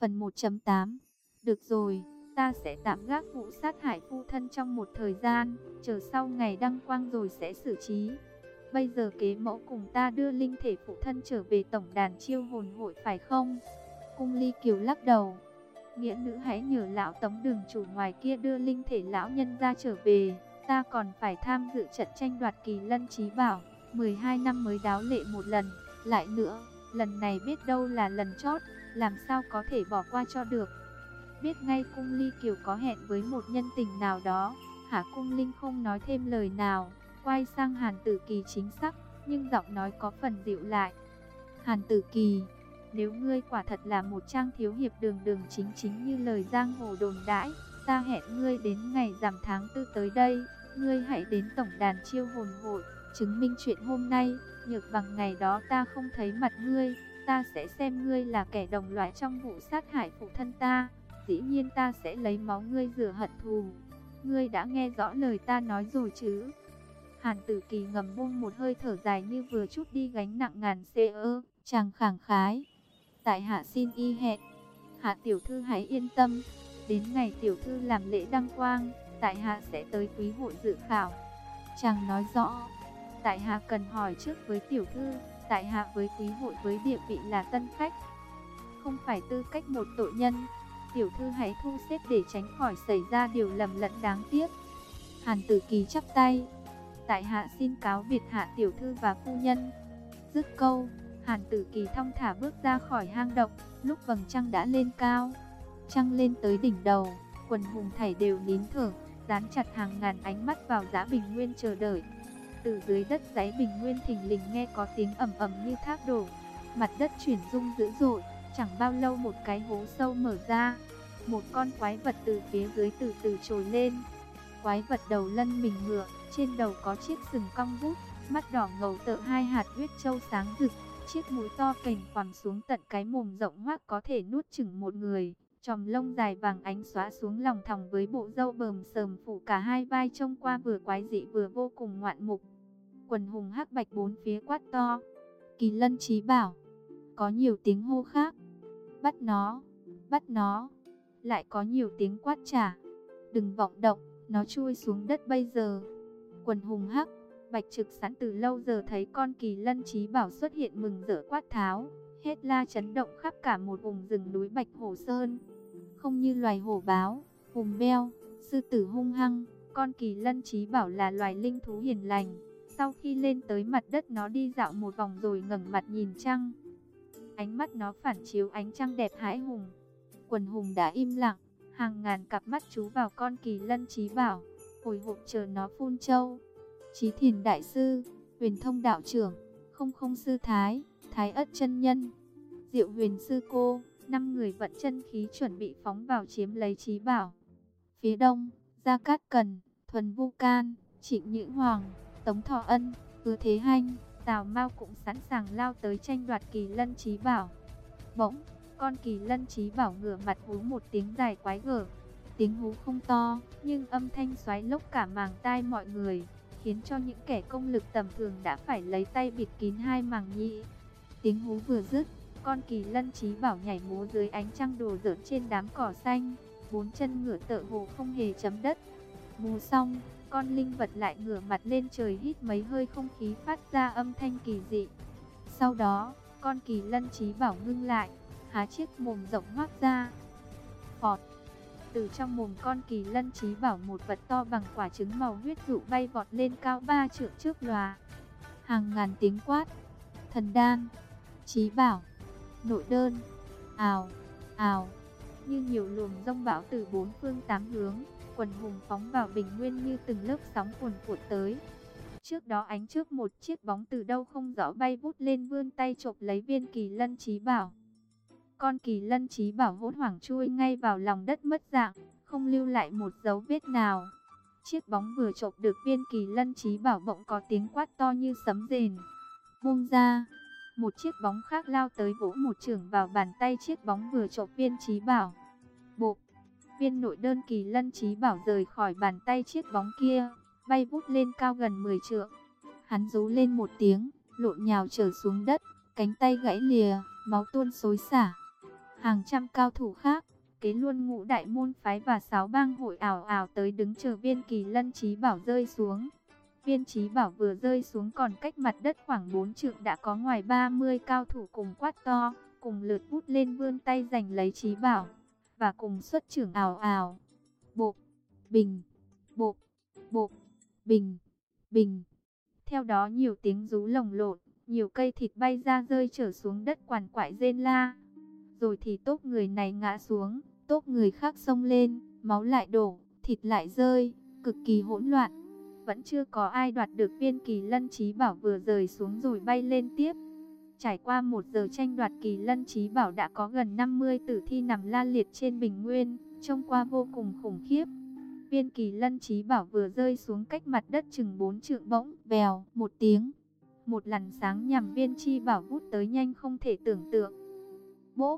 Phần 1.8. Được rồi, ta sẽ tạm gác vụ sát hại phu thân trong một thời gian, chờ sau ngày đăng quang rồi sẽ xử trí. Bây giờ kế mẫu cùng ta đưa linh thể phụ thân trở về tổng đàn chiêu hồn hội phải không? Cung Ly Kiều lắc đầu. Nghĩa nữ hãy nhờ lão Tống đường chủ ngoài kia đưa linh thể lão nhân ra trở về. Ta còn phải tham dự trận tranh đoạt kỳ lân trí bảo, 12 năm mới đáo lệ một lần. Lại nữa, lần này biết đâu là lần chót, làm sao có thể bỏ qua cho được. Biết ngay Cung Ly Kiều có hẹn với một nhân tình nào đó, Hạ Cung Linh không nói thêm lời nào, quay sang Hàn Tử Kỳ chính xác, nhưng giọng nói có phần dịu lại. Hàn Tử Kỳ, nếu ngươi quả thật là một trang thiếu hiệp đường đường chính chính như lời giang hồ đồn đãi, ta hẹn ngươi đến ngày rằm tháng 4 tới đây, ngươi hãy đến tổng đàn chiêu hồn hội, chứng minh chuyện hôm nay, nhược bằng ngày đó ta không thấy mặt ngươi, ta sẽ xem ngươi là kẻ đồng loại trong vụ sát hại phụ thân ta, dĩ nhiên ta sẽ lấy máu ngươi rửa hận thù. Ngươi đã nghe rõ lời ta nói rồi chứ? Hàn Tử Kỳ ngầm buông một hơi thở dài như vừa trút đi gánh nặng ngàn cân. Chàng khẳng khái. Tại hạ xin y hẹn. Hạ tiểu thư hãy yên tâm. Đến ngày tiểu thư làm lễ đăng quang, tại hạ sẽ tới quý hội dự khảo. Chàng nói rõ. Tại hạ cần hỏi trước với tiểu thư. Tại hạ với quý hội với địa vị là tân khách, không phải tư cách một tội nhân. Tiểu thư hãy thu xếp để tránh khỏi xảy ra điều lầm lẫn đáng tiếc. Hàn Tử Kỳ chắp tay. Tại hạ xin cáo biệt Hạ tiểu thư và phu nhân. Dứt câu, Hàn Tử Kỳ thong thả bước ra khỏi hang động. Lúc vầng trăng đã lên cao, trăng lên tới đỉnh đầu, quần hùng thảy đều nín thở, dán chặt hàng ngàn ánh mắt vào Dã Bình Nguyên chờ đợi. Từ dưới đất đáy Bình Nguyên thình lình nghe có tiếng ầm ầm như thác đổ, mặt đất chuyển rung dữ dội. Chẳng bao lâu một cái hố sâu mở ra, một con quái vật từ phía dưới từ từ trồi lên. Quái vật đầu lân mình ngựa, trên đầu có chiếc sừng cong vút, mắt đỏ ngầu tợ hai hạt huyết châu sáng rực, chiếc mũi to phềnh phẳng xuống tận cái mồm rộng hoác có thể nuốt chửng một người. Chòm lông dài vàng ánh xóa xuống lòng thòng với bộ râu bờm sờm phủ cả hai vai, trông qua vừa quái dị vừa vô cùng ngoạn mục. Quần hùng hắc bạch bốn phía quát to. Kỳ lân trí bảo. Có nhiều tiếng hô khác. Bắt nó, bắt nó. Lại có nhiều tiếng quát trả. Đừng vọng động, nó chui xuống đất bây giờ. Quần hùng hắc bạch trực sẵn từ lâu giờ thấy con kỳ lân trí bảo xuất hiện mừng rỡ quát tháo, hết la chấn động khắp cả một vùng rừng núi Bạch Hổ Sơn. Không như loài hổ báo, hùng beo, sư tử hung hăng, con kỳ lân trí bảo là loài linh thú hiền lành. Sau khi lên tới mặt đất nó đi dạo một vòng rồi ngẩng mặt nhìn trăng. Ánh mắt nó phản chiếu ánh trăng đẹp hãi hùng. Quần hùng đã im lặng, hàng ngàn cặp mắt chú vào con kỳ lân trí bảo, hồi hộp chờ nó phun châu. Chí Thiền đại sư, Huyền Thông đạo trưởng, Không Không sư thái, Thái Ất chân nhân, Diệu Huyền sư cô, 5 người vận chân khí chuẩn bị phóng vào chiếm lấy trí bảo. Phía đông, Gia Cát Cần, Thuần Vu Can, Trịnh Nhữ Hoàng, Tống Thọ Ân, Hứa Thế Hanh, Tào Mao cũng sẵn sàng lao tới tranh đoạt kỳ lân trí bảo. Bỗng, con kỳ lân trí bảo ngửa mặt hú một tiếng dài quái gở. Tiếng hú không to, nhưng âm thanh xoáy lốc cả màng tai mọi người, khiến cho những kẻ công lực tầm thường đã phải lấy tay bịt kín hai màng nhĩ. Tiếng hú vừa dứt, con kỳ lân trí bảo nhảy múa dưới ánh trăng đùa giỡn trên đám cỏ xanh, 4 chân ngửa tựa hồ không hề chấm đất. Múa xong, con linh vật lại ngửa mặt lên trời hít mấy hơi không khí phát ra âm thanh kỳ dị. Sau đó, con kỳ lân trí bảo ngưng lại, há chiếc mồm rộng hoác ra. Phọt! Từ trong mồm con kỳ lân trí bảo một vật to bằng quả trứng màu huyết dụ bay vọt lên cao 3 trượng trước lòa. Hàng ngàn tiếng quát. Thần đan, trí bảo, nội đơn, ào, ào. Như nhiều luồng giông bão từ 4 phương 8 hướng, quần hùng phóng vào Bình Nguyên như từng lớp sóng cuồn cuộn tới. Trước đó ánh trước một chiếc bóng từ đâu không rõ bay vút lên vươn tay chộp lấy viên kỳ lân trí bảo. Con kỳ lân trí bảo hốt hoảng chui ngay vào lòng đất mất dạng, không lưu lại một dấu vết nào. Chiếc bóng vừa chộp được viên kỳ lân trí bảo bỗng có tiếng quát to như sấm rền. Buông ra, một chiếc bóng khác lao tới vỗ một chưởng vào bàn tay chiếc bóng vừa chộp viên trí bảo. Bộp, viên nội đơn kỳ lân trí bảo rời khỏi bàn tay chiếc bóng kia, bay vút lên cao gần 10 trượng. Hắn rú lên một tiếng, lộn nhào trở xuống đất, cánh tay gãy lìa, máu tuôn xối xả. Hàng trăm cao thủ khác, kế luôn ngũ đại môn phái và 6 bang hội ảo ảo tới đứng chờ viên Kỳ Lân Chí Bảo rơi xuống. Viên Chí Bảo vừa rơi xuống còn cách mặt đất khoảng 4 trượng đã có ngoài 30 cao thủ cùng quát to, cùng lượt vút lên vươn tay giành lấy Chí Bảo, và cùng xuất chưởng ảo ảo. Bộp, bình, bộp, bộp, bình, bình. Theo đó nhiều tiếng rú lồng lộn, nhiều cây thịt bay ra rơi trở xuống đất quằn quại rên la. Rồi thì tốp người này ngã xuống, tốp người khác xông lên, máu lại đổ, thịt lại rơi, cực kỳ hỗn loạn. Vẫn chưa có ai đoạt được viên Kỳ Lân Chí Bảo vừa rơi xuống rồi bay lên tiếp. Trải qua 1 giờ tranh đoạt Kỳ Lân Chí Bảo đã có gần 50 tử thi nằm la liệt trên bình nguyên, trông qua vô cùng khủng khiếp. Viên Kỳ Lân Chí Bảo vừa rơi xuống cách mặt đất chừng 4 trượng bỗng, vèo, một tiếng. Một làn sáng nhằm viên chi bảo vút tới nhanh không thể tưởng tượng. Bốp!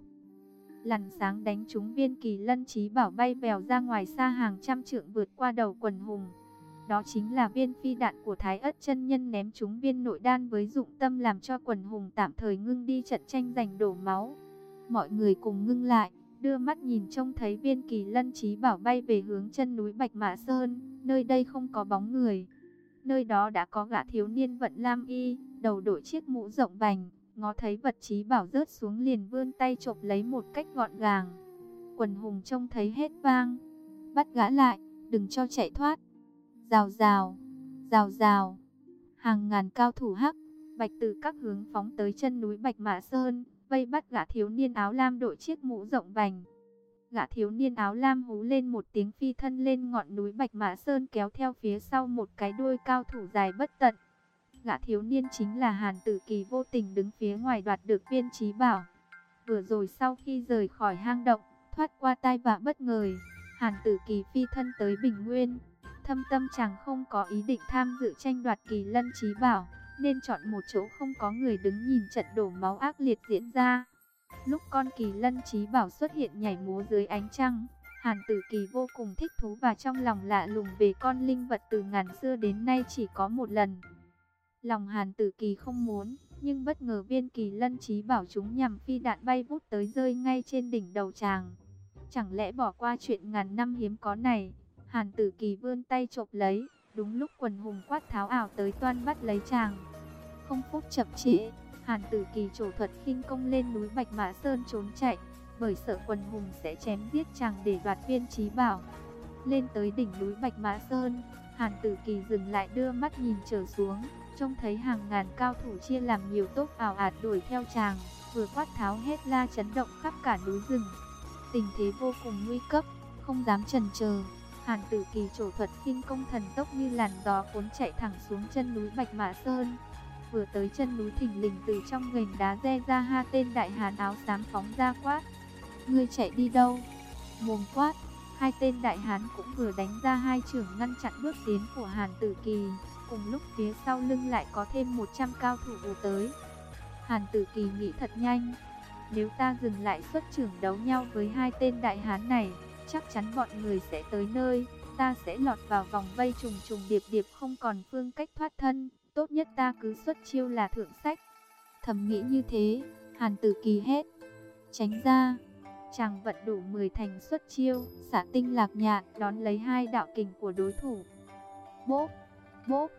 Làn sáng đánh trúng viên Kỳ Lân Chí Bảo bay vèo ra ngoài xa hàng trăm trượng vượt qua đầu quần hùng. Đó chính là viên phi đạn của Thái Ất chân nhân ném trúng viên nội đan với dụng tâm làm cho quần hùng tạm thời ngưng đi trận tranh giành đổ máu. Mọi người cùng ngưng lại, đưa mắt nhìn trông thấy viên Kỳ Lân Chí Bảo bay về hướng chân núi Bạch Mã Sơn, nơi đây không có bóng người. Nơi đó đã có gã thiếu niên vận lam y, đầu đội chiếc mũ rộng vành, ngó thấy vật Chí Bảo rớt xuống liền vươn tay chộp lấy một cách gọn gàng. Quần hùng trông thấy hết vang, bắt gã lại, đừng cho chạy thoát. Rào rào, rào rào, hàng ngàn cao thủ hắc, bạch từ các hướng phóng tới chân núi Bạch Mã Sơn, vây bắt gã thiếu niên áo lam đội chiếc mũ rộng vành. Gã thiếu niên áo lam hú lên một tiếng phi thân lên ngọn núi Bạch Mã Sơn kéo theo phía sau một cái đuôi cao thủ dài bất tận. Gã thiếu niên chính là Hàn Tử Kỳ vô tình đứng phía ngoài đoạt được viên Chí Bảo. Vừa rồi sau khi rời khỏi hang động, thoát qua tai vạ bất ngờ, Hàn Tử Kỳ phi thân tới Bình Nguyên. Thâm tâm chàng không có ý định tham dự tranh đoạt Kỳ Lân Chí Bảo, nên chọn một chỗ không có người đứng nhìn trận đổ máu ác liệt diễn ra. Lúc con Kỳ Lân Chí Bảo xuất hiện nhảy múa dưới ánh trăng, Hàn Tử Kỳ vô cùng thích thú và trong lòng lạ lùng về con linh vật từ ngàn xưa đến nay chỉ có một lần. Lòng Hàn Tử Kỳ không muốn, nhưng bất ngờ viên Kỳ Lân Chí Bảo chúng nhằm phi đạn bay vút tới rơi ngay trên đỉnh đầu chàng. Chẳng lẽ bỏ qua chuyện ngàn năm hiếm có này? Hàn Tử Kỳ vươn tay chộp lấy, đúng lúc quần hùng quát tháo ảo tới toan bắt lấy chàng. Không phút chậm trễ, Hàn Tử Kỳ trổ thuật khinh công lên núi Bạch Mã Sơn trốn chạy, bởi sợ quần hùng sẽ chém giết chàng để đoạt viên Chí Bảo. Lên tới đỉnh núi Bạch Mã Sơn, Hàn Tử Kỳ dừng lại đưa mắt nhìn trở xuống, trông thấy hàng ngàn cao thủ chia làm nhiều tốp ảo ạt đuổi theo chàng, vừa quát tháo hét la chấn động khắp cả núi rừng. Tình thế vô cùng nguy cấp, không dám chần chờ. Hàn Tử Kỳ trổ thuật khinh công thần tốc như làn gió cuốn chạy thẳng xuống chân núi Bạch Mã Sơn. Vừa tới chân núi thình lình từ trong gành đá re ra 2 tên đại hán áo xám phóng ra quát: "Ngươi chạy đi đâu?" Mồm quát, 2 tên đại hán cũng vừa đánh ra 2 chưởng ngăn chặn bước tiến của Hàn Tử Kỳ. Cùng lúc phía sau lưng lại có thêm 100 cao thủ ùa tới. Hàn Tử Kỳ nghĩ thật nhanh, nếu ta dừng lại xuất chưởng đấu nhau với 2 tên đại hán này, chắc chắn bọn người sẽ tới nơi, ta sẽ lọt vào vòng vây trùng trùng điệp điệp không còn phương cách thoát thân, tốt nhất ta cứ xuất chiêu là thượng sách. Thầm nghĩ như thế, Hàn Tử Kỳ hét: "Tránh ra!" Chàng vận đủ 10 thành xuất chiêu, xả tinh lạc nhạn đón lấy 2 đạo kình của đối thủ. Bốp, bốp,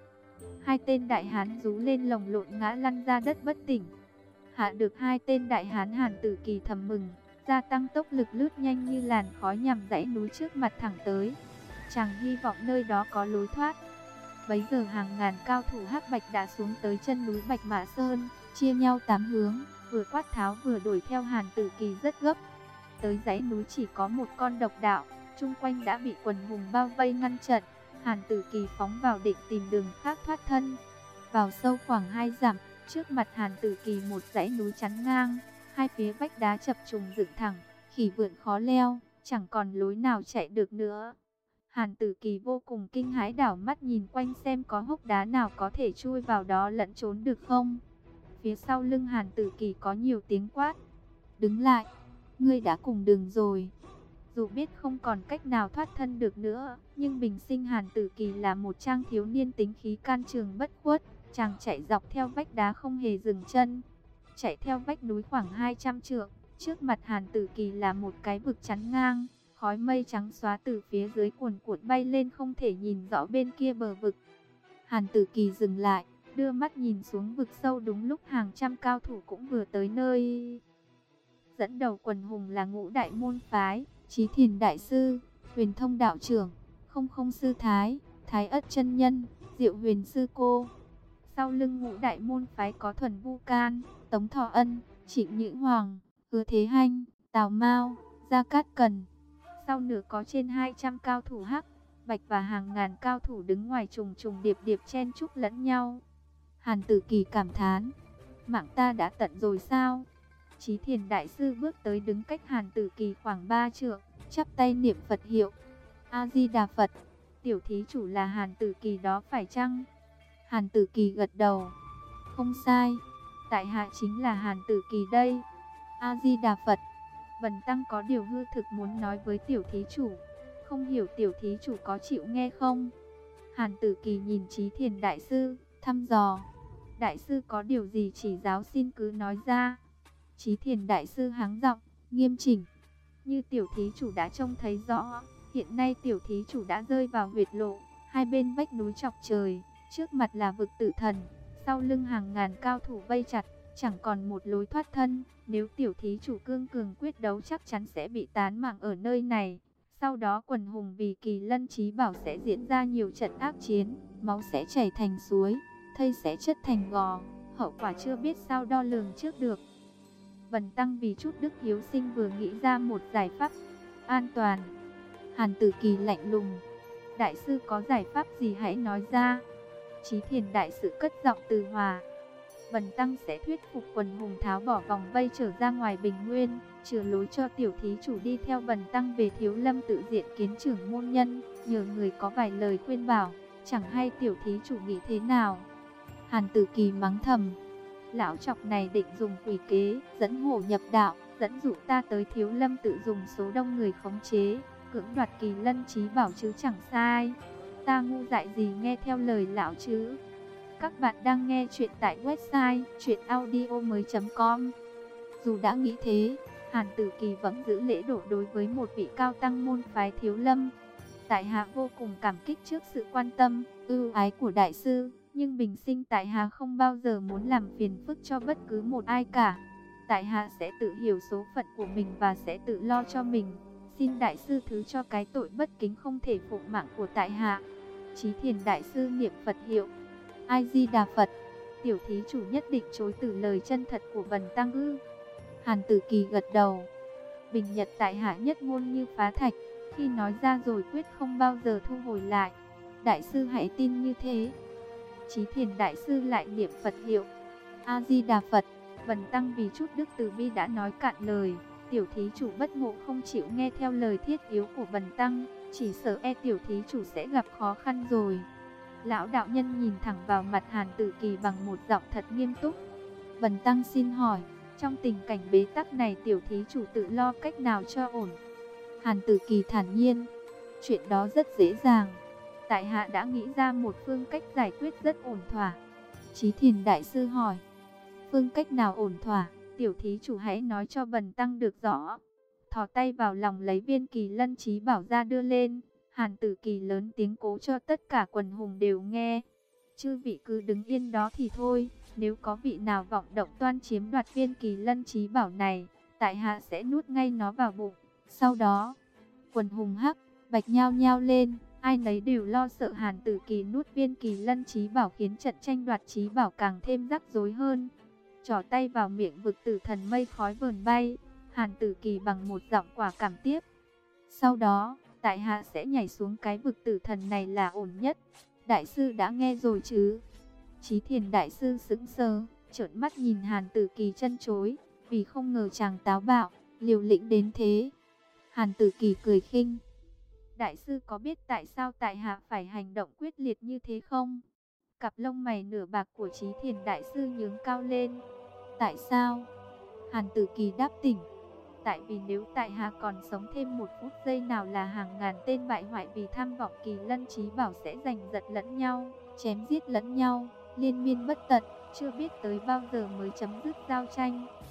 2 tên đại hán rú lên lồng lộn ngã lăn ra đất bất tỉnh. Hạ được 2 tên đại hán, Hàn Tử Kỳ thầm mừng, gia tăng tốc lực lướt nhanh như làn khói nhằm dãy núi trước mặt thẳng tới. Chàng hy vọng nơi đó có lối thoát. Bấy giờ hàng ngàn cao thủ hắc bạch đã xuống tới chân núi Bạch Mã Sơn, chia nhau 8 hướng, vừa quát tháo vừa đuổi theo Hàn Tử Kỳ rất gấp. Tới dãy núi chỉ có một con độc đạo, chung quanh đã bị quần hùng bao vây ngăn chặn. Hàn Tử Kỳ phóng vào định tìm đường khác thoát thân. Vào sâu khoảng 2 dặm, trước mặt Hàn Tử Kỳ một dãy núi chắn ngang, 2 phía vách đá chập trùng dựng thẳng, khỉ vượn khó leo, chẳng còn lối nào chạy được nữa. Hàn Tử Kỳ vô cùng kinh hãi, đảo mắt nhìn quanh xem có hốc đá nào có thể chui vào đó lẫn trốn được không. Phía sau lưng Hàn Tử Kỳ có nhiều tiếng quát: "Đứng lại, ngươi đã cùng đường rồi." Dù biết không còn cách nào thoát thân được nữa, nhưng bình sinh Hàn Tử Kỳ là một trang thiếu niên tính khí can trường bất khuất. Chàng chạy dọc theo vách đá không hề dừng chân, chạy theo vách núi khoảng 200 trượng. Trước mặt Hàn Tử Kỳ là một cái vực chắn ngang, khói mây trắng xóa từ phía dưới cuồn cuộn bay lên không thể nhìn rõ bên kia bờ vực. Hàn Tử Kỳ dừng lại, đưa mắt nhìn xuống vực sâu đúng lúc hàng trăm cao thủ cũng vừa tới nơi. Dẫn đầu quần hùng là Ngũ Đại môn phái, Chí Thiền đại sư, Huyền Thông đạo trưởng, Không Không sư thái, Thái Ất chân nhân, Diệu Huyền sư cô. Sau lưng Ngũ Đại môn phái có Thuần Vu Can, Tống Thọ Ân, Trịnh Nhữ Hoàng, Hứa Thế Hanh, Tào Mao, Gia Cát Cần. Sau nữa có trên 200 cao thủ hắc, bạch và hàng ngàn cao thủ đứng ngoài trùng trùng điệp điệp chen chúc lẫn nhau. Hàn Tử Kỳ cảm thán, mạng ta đã tận rồi sao? Chí Thiền đại sư bước tới đứng cách Hàn Tử Kỳ khoảng 3 trượng, chắp tay niệm Phật hiệu. A Di Đà Phật, tiểu thí chủ là Hàn Tử Kỳ đó phải chăng? Hàn Tử Kỳ gật đầu. Không sai, tại hạ chính là Hàn Tử Kỳ đây. A Di Đà Phật. Bần tăng có điều hư thực muốn nói với tiểu thí chủ, không hiểu tiểu thí chủ có chịu nghe không? Hàn Tử Kỳ nhìn Chí Thiền đại sư, thăm dò. Đại sư có điều gì chỉ giáo xin cứ nói ra. Chí Thiền đại sư háng giọng, nghiêm chỉnh. Như tiểu thí chủ đã trông thấy rõ, hiện nay tiểu thí chủ đã rơi vào huyệt lộ, hai bên vách núi chọc trời, trước mặt là vực tử thần, sau lưng hàng ngàn cao thủ vây chặt, chẳng còn một lối thoát thân. Nếu tiểu thí chủ cương cường quyết đấu chắc chắn sẽ bị tán mạng ở nơi này. Sau đó quần hùng vì Kỳ Lân Chí Bảo sẽ diễn ra nhiều trận ác chiến, máu sẽ chảy thành suối, thây sẽ chất thành gò, hậu quả chưa biết sao đo lường trước được. Bần tăng vì chút đức hiếu sinh vừa nghĩ ra một giải pháp an toàn. Hàn Tử Kỳ lạnh lùng, đại sư có giải pháp gì hãy nói ra. Chí Thiền đại sư cất giọng từ hòa, bần tăng sẽ thuyết phục quần hùng tháo bỏ vòng vây trở ra ngoài Bình Nguyên, chừa lối cho tiểu thí chủ đi theo bần tăng về Thiếu Lâm tự diện kiến trưởng môn nhân, nhờ người có vài lời khuyên bảo, chẳng hay tiểu thí chủ nghĩ thế nào. Hàn Tử Kỳ mắng thầm, lão trọc này định dùng quỷ kế, dẫn hổ nhập đạo, dẫn dụ ta tới Thiếu Lâm tự dùng số đông người khống chế, cưỡng đoạt Kỳ Lân Chí Bảo chứ chẳng sai. Ta ngu dại gì nghe theo lời lão chứ. Các bạn đang nghe chuyện tại website chuyenaudio.com. Dù đã nghĩ thế, Hàn Tử Kỳ vẫn giữ lễ độ đối với một vị cao tăng môn phái Thiếu Lâm. Tại hạ vô cùng cảm kích trước sự quan tâm, ưu ái của đại sư, nhưng bình sinh tại hạ không bao giờ muốn làm phiền phức cho bất cứ một ai cả. Tại hạ sẽ tự hiểu số phận của mình và sẽ tự lo cho mình. Xin đại sư thứ cho cái tội bất kính không thể phục mạng của tại hạ. Chí Thiền đại sư niệm Phật hiệu. A Di Đà Phật, tiểu thí chủ nhất định chối từ lời chân thật của bần tăng ư? Hàn Tử Kỳ gật đầu. Bình nhật tại hạ nhất ngôn như phá thạch, khi nói ra rồi quyết không bao giờ thu hồi lại. Đại sư hãy tin như thế. Chí Thiền đại sư lại niệm Phật hiệu. A Di Đà Phật, bần tăng vì chút đức từ bi đã nói cạn lời, tiểu thí chủ bất ngộ không chịu nghe theo lời thiết yếu của bần tăng, chỉ sợ tiểu thí chủ sẽ gặp khó khăn rồi. Lão đạo nhân nhìn thẳng vào mặt Hàn Tử Kỳ bằng một giọng thật nghiêm túc. Bần tăng xin hỏi, trong tình cảnh bế tắc này tiểu thí chủ tự lo cách nào cho ổn? Hàn Tử Kỳ thản nhiên, chuyện đó rất dễ dàng. Tại hạ đã nghĩ ra một phương cách giải quyết rất ổn thỏa. Chí Thiền đại sư hỏi, phương cách nào ổn thỏa? Tiểu thí chủ hãy nói cho bần tăng được rõ. Thò tay vào lòng lấy viên Kỳ Lân Chí Bảo ra đưa lên. Hàn Tử Kỳ lớn tiếng cố cho tất cả quần hùng đều nghe. Chư vị cứ đứng yên đó thì thôi, nếu có vị nào vọng động toan chiếm đoạt viên Kỳ Lân Chí Bảo này, tại hạ sẽ nuốt ngay nó vào bụng. Sau đó, quần hùng hắc, bạch nhao nhao lên, ai nấy đều lo sợ Hàn Tử Kỳ nuốt viên Kỳ Lân Chí Bảo khiến trận tranh đoạt Chí Bảo càng thêm rắc rối hơn. Trỏ tay vào miệng vực tử thần mây khói vờn bay, Hàn Tử Kỳ bằng một giọng quả cảm tiếp. Sau đó, tại hạ sẽ nhảy xuống cái vực tử thần này là ổn nhất. Đại sư đã nghe rồi chứ? Chí Thiền đại sư sững sờ, trợn mắt nhìn Hàn Tử Kỳ chân chối, vì không ngờ chàng táo bạo, liều lĩnh đến thế. Hàn Tử Kỳ cười khinh. Đại sư có biết tại sao tại hạ phải hành động quyết liệt như thế không? Cặp lông mày nửa bạc của Chí Thiền đại sư nhướng cao lên. Tại sao? Hàn Tử Kỳ đáp tỉnh. Tại vì nếu tại hạ còn sống thêm một phút giây nào là hàng ngàn tên bại hoại vì tham vọng Kỳ Lân Chí Bảo sẽ giành giật lẫn nhau, chém giết lẫn nhau, liên miên bất tận, chưa biết tới bao giờ mới chấm dứt giao tranh,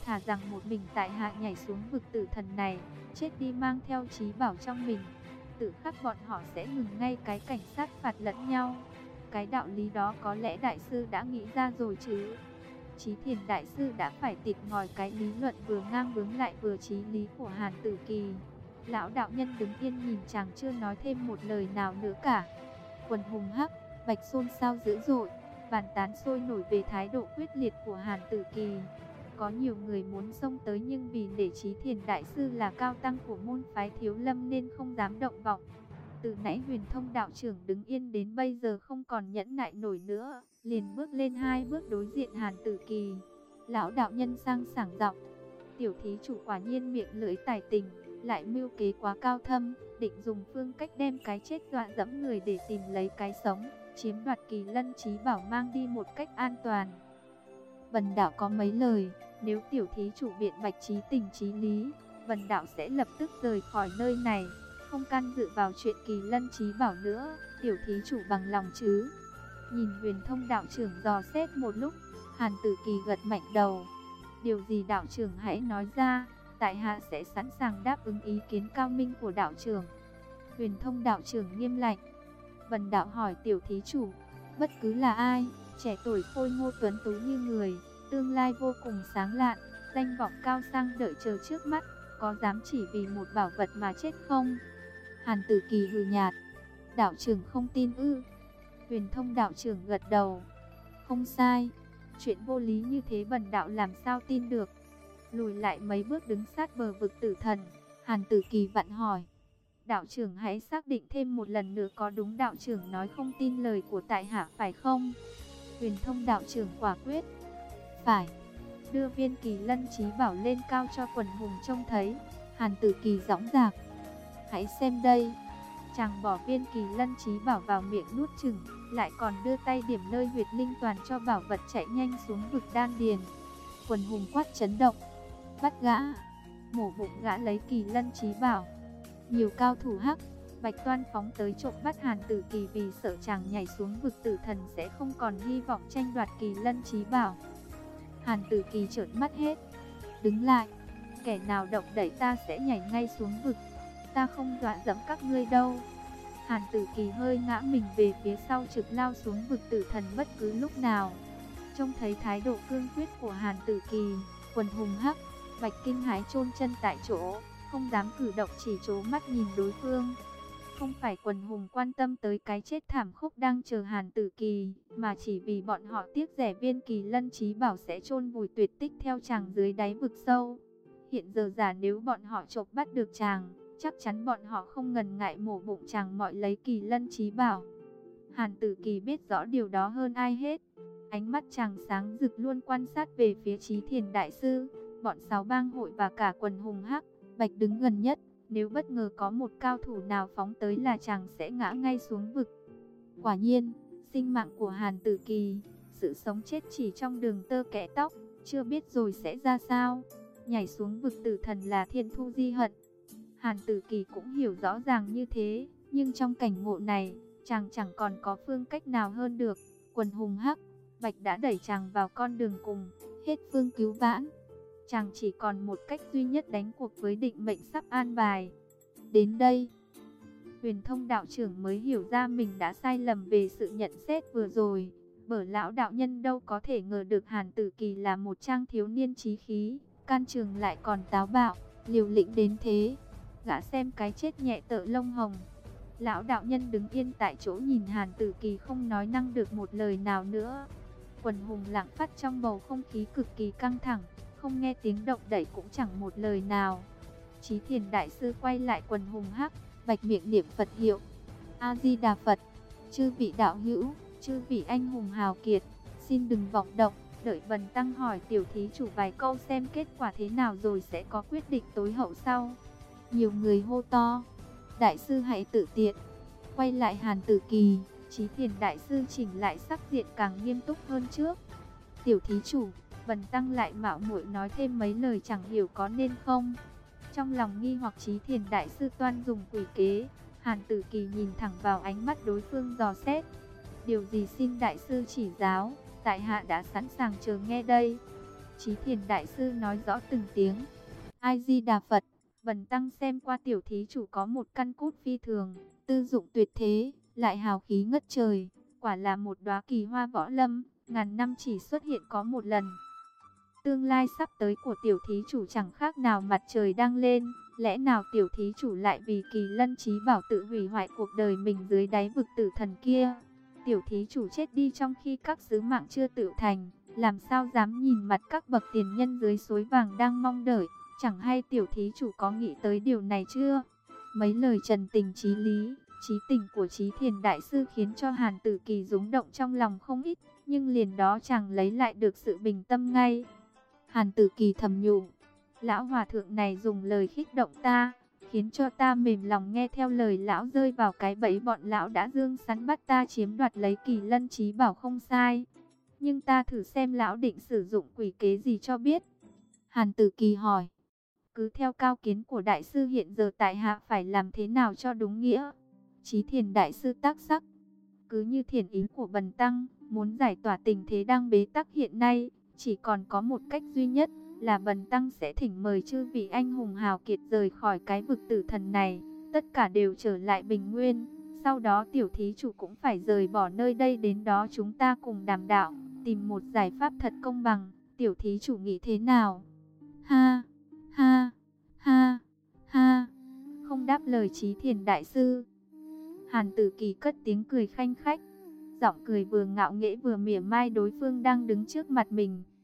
thà rằng một mình tại hạ nhảy xuống vực tử thần này, chết đi mang theo trí bảo trong mình. Tự khắc bọn họ sẽ ngừng ngay cái cảnh sát phạt lẫn nhau. Cái đạo lý đó có lẽ đại sư đã nghĩ ra rồi chứ? Chí Thiền đại sư đã phải tịt ngòi cái lý luận vừa ngang bướng lại vừa chí lý của Hàn Tử Kỳ. Lão đạo nhân đứng yên nhìn chàng chưa nói thêm một lời nào nữa cả. Quần hùng hắc, bạch xôn xao dữ dội, bàn tán sôi nổi về thái độ quyết liệt của Hàn Tử Kỳ. Có nhiều người muốn xông tới nhưng vì để Chí Thiền đại sư là cao tăng của môn phái Thiếu Lâm nên không dám động vọng. Từ nãy Huyền Thông đạo trưởng đứng yên đến bây giờ không còn nhẫn nại nổi nữa, liền bước lên 2 bước đối diện Hàn Tử Kỳ. Lão đạo nhân sang sảng giọng: tiểu thí chủ quả nhiên miệng lưỡi tài tình, lại mưu kế quá cao thâm, định dùng phương cách đem cái chết dọa dẫm người để tìm lấy cái sống, chiếm đoạt Kỳ Lân Chí Bảo mang đi một cách an toàn. Bần đạo có mấy lời, nếu tiểu thí chủ biện bạch chí tình chí lý, bần đạo sẽ lập tức rời khỏi nơi này, không can dự vào chuyện Kỳ Lân Chí Bảo nữa. Tiểu thí chủ bằng lòng chứ? Nhìn Huyền Thông đạo trưởng dò xét một lúc, Hàn Tử Kỳ gật mạnh đầu. Điều gì đạo trưởng hãy nói ra, tại hạ sẽ sẵn sàng đáp ứng ý kiến cao minh của đạo trưởng. Huyền Thông đạo trưởng nghiêm lạnh: bần đạo hỏi tiểu thí chủ, bất cứ là ai, trẻ tuổi khôi ngô tuấn tú như người, tương lai vô cùng sáng lạn, danh vọng cao sang đợi chờ trước mắt, có dám chỉ vì một bảo vật mà chết không? Hàn Tử Kỳ hừ nhạt: đạo trưởng không tin ư? Huyền Thông đạo trưởng gật đầu: không sai, chuyện vô lý như thế bần đạo làm sao tin được. Lùi lại mấy bước đứng sát bờ vực tử thần, Hàn Tử Kỳ vặn hỏi: đạo trưởng hãy xác định thêm một lần nữa có đúng đạo trưởng nói không tin lời của tại hạ phải không? Huyền Thông đạo trưởng quả quyết: phải. Đưa viên Kỳ Lân Chí Bảo lên cao cho quần hùng trông thấy, Hàn Tử Kỳ dõng dạc: hãy xem đây. Chàng bỏ viên Kỳ Lân Chí Bảo vào miệng nuốt chửng, lại còn đưa tay điểm nơi huyệt linh toàn cho bảo vật chạy nhanh xuống vực đan điền. Quần hùng quát chấn động: bắt gã, mổ bụng gã lấy Kỳ Lân Chí Bảo. Nhiều cao thủ hắc, bạch toan phóng tới trộm bắt Hàn Tử Kỳ vì sợ chàng nhảy xuống vực tử thần sẽ không còn hy vọng tranh đoạt Kỳ Lân Chí Bảo. Hàn Tử Kỳ trợn mắt hết: đứng lại, kẻ nào động đẩy ta sẽ nhảy ngay xuống vực, ta không dọa dẫm các ngươi đâu. Hàn Tử Kỳ hơi ngã mình về phía sau trực lao xuống vực tử thần bất cứ lúc nào. Trông thấy thái độ cương quyết của Hàn Tử Kỳ, quần hùng hắc, bạch kinh hãi chôn chân tại chỗ, không dám cử động, chỉ trố mắt nhìn đối phương. Không phải quần hùng quan tâm tới cái chết thảm khốc đang chờ Hàn Tử Kỳ, mà chỉ vì bọn họ tiếc rẻ viên Kỳ Lân Chí Bảo sẽ chôn vùi tuyệt tích theo chàng dưới đáy vực sâu. Hiện giờ giả nếu bọn họ chộp bắt được chàng, chắc chắn bọn họ không ngần ngại mổ bụng chàng mọi lấy Kỳ Lân Chí Bảo. Hàn Tử Kỳ biết rõ điều đó hơn ai hết. Ánh mắt chàng sáng rực luôn quan sát về phía Chí Thiền đại sư, bọn 6 bang hội và cả quần hùng hắc, bạch đứng gần nhất. Nếu bất ngờ có một cao thủ nào phóng tới là chàng sẽ ngã ngay xuống vực. Quả nhiên, sinh mạng của Hàn Tử Kỳ, sự sống chết chỉ trong đường tơ kẽ tóc, chưa biết rồi sẽ ra sao. Nhảy xuống vực tử thần là thiên thu di hận. Hàn Tử Kỳ cũng hiểu rõ ràng như thế, nhưng trong cảnh ngộ này, chàng chẳng còn có phương cách nào hơn được. Quần hùng hắc, bạch đã đẩy chàng vào con đường cùng, hết phương cứu vãn. Chàng chỉ còn một cách duy nhất đánh cuộc với định mệnh sắp an bài. Đến đây, Huyền Thông đạo trưởng mới hiểu ra mình đã sai lầm về sự nhận xét vừa rồi. Bởi lão đạo nhân đâu có thể ngờ được Hàn Tử Kỳ là một trang thiếu niên chí khí, can trường lại còn táo bạo, liều lĩnh đến thế. Gã xem cái chết nhẹ tợ lông hồng. Lão đạo nhân đứng yên tại chỗ nhìn Hàn Tử Kỳ không nói năng được một lời nào nữa. Quần hùng lặng phát trong bầu không khí cực kỳ căng thẳng, không nghe tiếng động đẩy cũng chẳng một lời nào. Chí Thiền đại sư quay lại quần hùng hắc, bạch miệng niệm Phật hiệu: A Di Đà Phật. Chư vị đạo hữu, chư vị anh hùng hào kiệt, xin đừng vọng động, đợi bần tăng hỏi tiểu thí chủ vài câu xem kết quả thế nào rồi sẽ có quyết định tối hậu sau. Nhiều người hô to: đại sư hãy tự tiện. Quay lại Hàn Tử Kỳ, Chí Thiền đại sư chỉnh lại sắc diện càng nghiêm túc hơn trước: tiểu thí chủ, bần tăng lại mạo muội nói thêm mấy lời chẳng hiểu có nên không? Trong lòng nghi hoặc, Chí Thiền đại sư toan dùng quỷ kế. Hàn Tử Kỳ nhìn thẳng vào ánh mắt đối phương dò xét: điều gì xin đại sư chỉ giáo, tại hạ đã sẵn sàng chờ nghe đây. Chí Thiền Đại Sư nói rõ từng tiếng. Ai Di Đà Phật. Bần tăng xem qua tiểu thí chủ có một căn cốt phi thường, tư dụng tuyệt thế, lại hào khí ngất trời, quả là một đóa kỳ hoa võ lâm, ngàn năm chỉ xuất hiện có một lần. Tương lai sắp tới của tiểu thí chủ chẳng khác nào mặt trời đang lên, lẽ nào tiểu thí chủ lại vì Kỳ Lân Chí Bảo tự hủy hoại cuộc đời mình dưới đáy vực tử thần kia? Tiểu thí chủ chết đi trong khi các sứ mạng chưa tựu thành, làm sao dám nhìn mặt các bậc tiền nhân dưới suối vàng đang mong đợi, chẳng hay tiểu thí chủ có nghĩ tới điều này chưa? Mấy lời trần tình chí lý, chí tình của Chí Thiền Đại Sư khiến cho Hàn Tử Kỳ rúng động trong lòng không ít, nhưng liền đó chàng lấy lại được sự bình tâm ngay. Hàn Tử Kỳ thầm nhủ, lão hòa thượng này dùng lời khích động ta, khiến cho ta mềm lòng nghe theo lời lão, rơi vào cái bẫy bọn lão đã dương sắn bắt ta chiếm đoạt lấy Kỳ Lân Chí Bảo không sai. Nhưng ta thử xem lão định sử dụng quỷ kế gì cho biết. Hàn Tử Kỳ hỏi, cứ theo cao kiến của đại sư hiện giờ tại hạ phải làm thế nào cho đúng nghĩa? Chí Thiền Đại Sư tác sắc, cứ như thiền ý của bần tăng, muốn giải tỏa tình thế đang bế tắc hiện nay, chỉ còn có một cách duy nhất, là bần tăng sẽ thỉnh mời chư vị anh hùng hào kiệt rời khỏi cái vực tử thần này, tất cả đều trở lại bình nguyên. Sau đó tiểu thí chủ cũng phải rời bỏ nơi đây, đến đó chúng ta cùng đàm đạo, tìm một giải pháp thật công bằng. Tiểu thí chủ nghĩ thế nào? Ha, ha, ha, ha. Không đáp lời Chí Thiền Đại Sư, Hàn Tử Kỳ cất tiếng cười khanh khách, giọng cười vừa ngạo nghễ vừa mỉa mai đối phương đang đứng trước mặt mình.